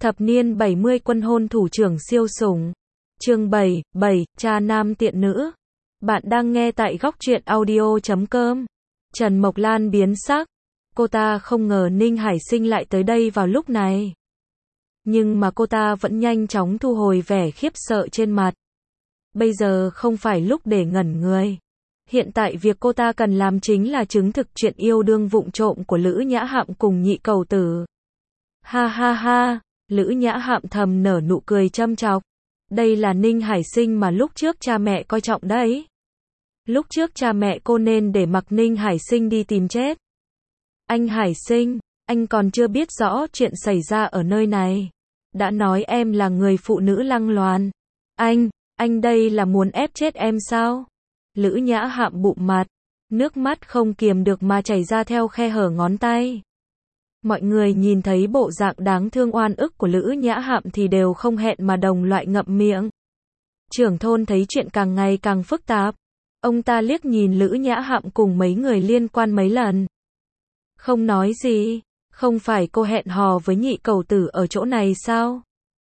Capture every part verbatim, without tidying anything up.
Thập niên bảy mươi quân hôn thủ trưởng siêu sủng. Chương bảy, bảy, cha nam tiện nữ. Bạn đang nghe tại góc truyện audio chấm com. Trần Mộc Lan biến sắc. Cô ta không ngờ Ninh Hải Sinh lại tới đây vào lúc này. Nhưng mà cô ta vẫn nhanh chóng thu hồi vẻ khiếp sợ trên mặt. Bây giờ không phải lúc để ngẩn người. Hiện tại việc cô ta cần làm chính là chứng thực chuyện yêu đương vụng trộm của Lữ Nhã Hạm cùng nhị cầu tử. Ha ha ha, Lữ Nhã Hạm thầm nở nụ cười châm chọc. Đây là Ninh Hải Sinh mà lúc trước cha mẹ coi trọng đấy. Lúc trước cha mẹ cô nên để mặc Ninh Hải Sinh đi tìm chết. Anh Hải Sinh, anh còn chưa biết rõ chuyện xảy ra ở nơi này. Đã nói em là người phụ nữ lăng loàn. Anh, anh đây là muốn ép chết em sao? Lữ Nhã Hạm bụm mặt, nước mắt không kiềm được mà chảy ra theo khe hở ngón tay. Mọi người nhìn thấy bộ dạng đáng thương oan ức của Lữ Nhã Hạm thì đều không hẹn mà đồng loại ngậm miệng. Trưởng thôn thấy chuyện càng ngày càng phức tạp. Ông ta liếc nhìn Lữ Nhã Hạm cùng mấy người liên quan mấy lần. Không nói gì, không phải cô hẹn hò với nhị cầu tử ở chỗ này sao?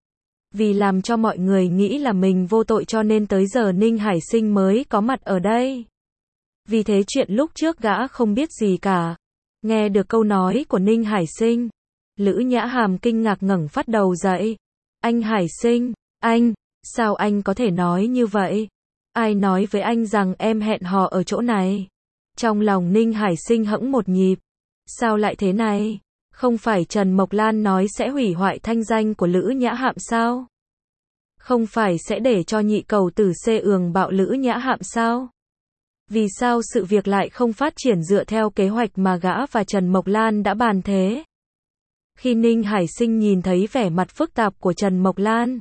Vì làm cho mọi người nghĩ là mình vô tội cho nên tới giờ Ninh Hải Sinh mới có mặt ở đây. Vì thế chuyện lúc trước gã không biết gì cả. Nghe được câu nói của Ninh Hải Sinh, Lữ Nhã Hàm kinh ngạc ngẩng phát đầu dậy. Anh Hải Sinh, anh, sao anh có thể nói như vậy? Ai nói với anh rằng em hẹn hò ở chỗ này? Trong lòng Ninh Hải Sinh hẫng một nhịp. Sao lại thế này? Không phải Trần Mộc Lan nói sẽ hủy hoại thanh danh của Lữ Nhã Hạm sao? Không phải sẽ để cho nhị cầu tử xê ường bạo Lữ Nhã Hạm sao? Vì sao sự việc lại không phát triển dựa theo kế hoạch mà gã và Trần Mộc Lan đã bàn thế? Khi Ninh Hải Sinh nhìn thấy vẻ mặt phức tạp của Trần Mộc Lan,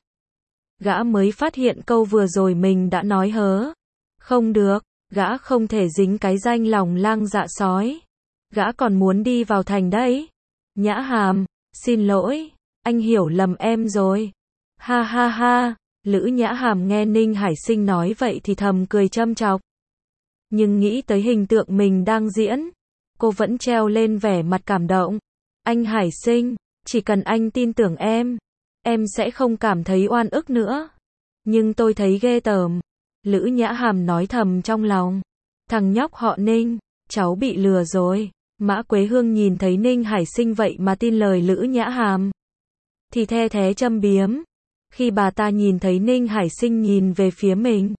gã mới phát hiện câu vừa rồi mình đã nói hớ. Không được, gã không thể dính cái danh lòng lang dạ sói. Gã còn muốn đi vào thành đấy. Nhã Hàm, xin lỗi, anh hiểu lầm em rồi. Ha ha ha, Lữ Nhã Hàm nghe Ninh Hải Sinh nói vậy thì thầm cười châm chọc. Nhưng nghĩ tới hình tượng mình đang diễn, cô vẫn treo lên vẻ mặt cảm động. Anh Hải Sinh, chỉ cần anh tin tưởng em, em sẽ không cảm thấy oan ức nữa. Nhưng tôi thấy ghê tởm. Lữ Nhã Hàm nói thầm trong lòng. Thằng nhóc họ Ninh, cháu bị lừa rồi. Mã Quế Hương nhìn thấy Ninh Hải Sinh vậy mà tin lời Lữ Nhã Hàm, thì the thé châm biếm. Khi bà ta nhìn thấy Ninh Hải Sinh nhìn về phía mình,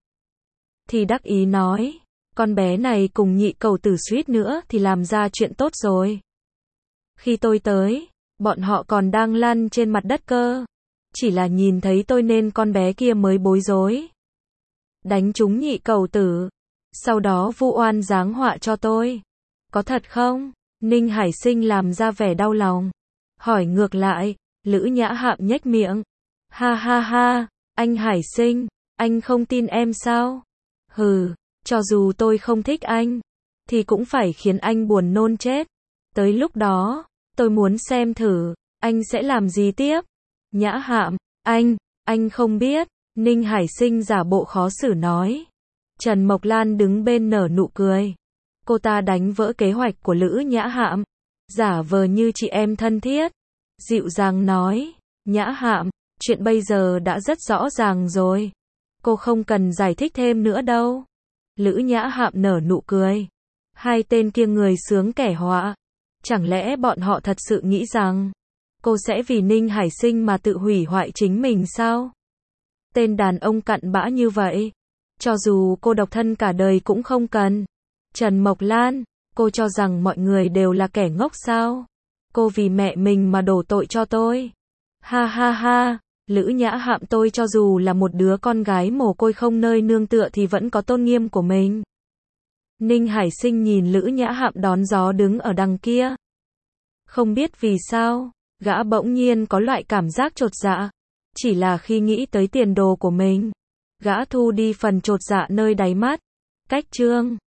thì đắc ý nói, con bé này cùng nhị cầu tử suýt nữa thì làm ra chuyện tốt rồi. Khi tôi tới, bọn họ còn đang lăn trên mặt đất cơ. Chỉ là nhìn thấy tôi nên con bé kia mới bối rối. Đánh trúng nhị cầu tử. Sau đó vu oan giáng họa cho tôi. Có thật không? Ninh Hải Sinh làm ra vẻ đau lòng. Hỏi ngược lại, Lữ Nhã Hạm nhếch miệng. Ha ha ha, anh Hải Sinh, anh không tin em sao? Hừ, cho dù tôi không thích anh, thì cũng phải khiến anh buồn nôn chết. Tới lúc đó, tôi muốn xem thử, anh sẽ làm gì tiếp? Nhã Hạm, anh, anh không biết. Ninh Hải Sinh giả bộ khó xử nói. Trần Mộc Lan đứng bên nở nụ cười. Cô ta đánh vỡ kế hoạch của Lữ Nhã Hạm, giả vờ như chị em thân thiết, dịu dàng nói, Nhã Hạm, chuyện bây giờ đã rất rõ ràng rồi. Cô không cần giải thích thêm nữa đâu. Lữ Nhã Hạm nở nụ cười. Hai tên kia người sướng kẻ họa. Chẳng lẽ bọn họ thật sự nghĩ rằng cô sẽ vì Ninh Hải Sinh mà tự hủy hoại chính mình sao? Tên đàn ông cặn bã như vậy, cho dù cô độc thân cả đời cũng không cần. Trần Mộc Lan, cô cho rằng mọi người đều là kẻ ngốc sao? Cô vì mẹ mình mà đổ tội cho tôi. Ha ha ha, Lữ Nhã Hạm, tôi cho dù là một đứa con gái mồ côi không nơi nương tựa thì vẫn có tôn nghiêm của mình. Ninh Hải Sinh nhìn Lữ Nhã Hạm đón gió đứng ở đằng kia. Không biết vì sao, gã bỗng nhiên có loại cảm giác chột dạ. Chỉ là khi nghĩ tới tiền đồ của mình, gã thu đi phần chột dạ nơi đáy mắt. Cách chương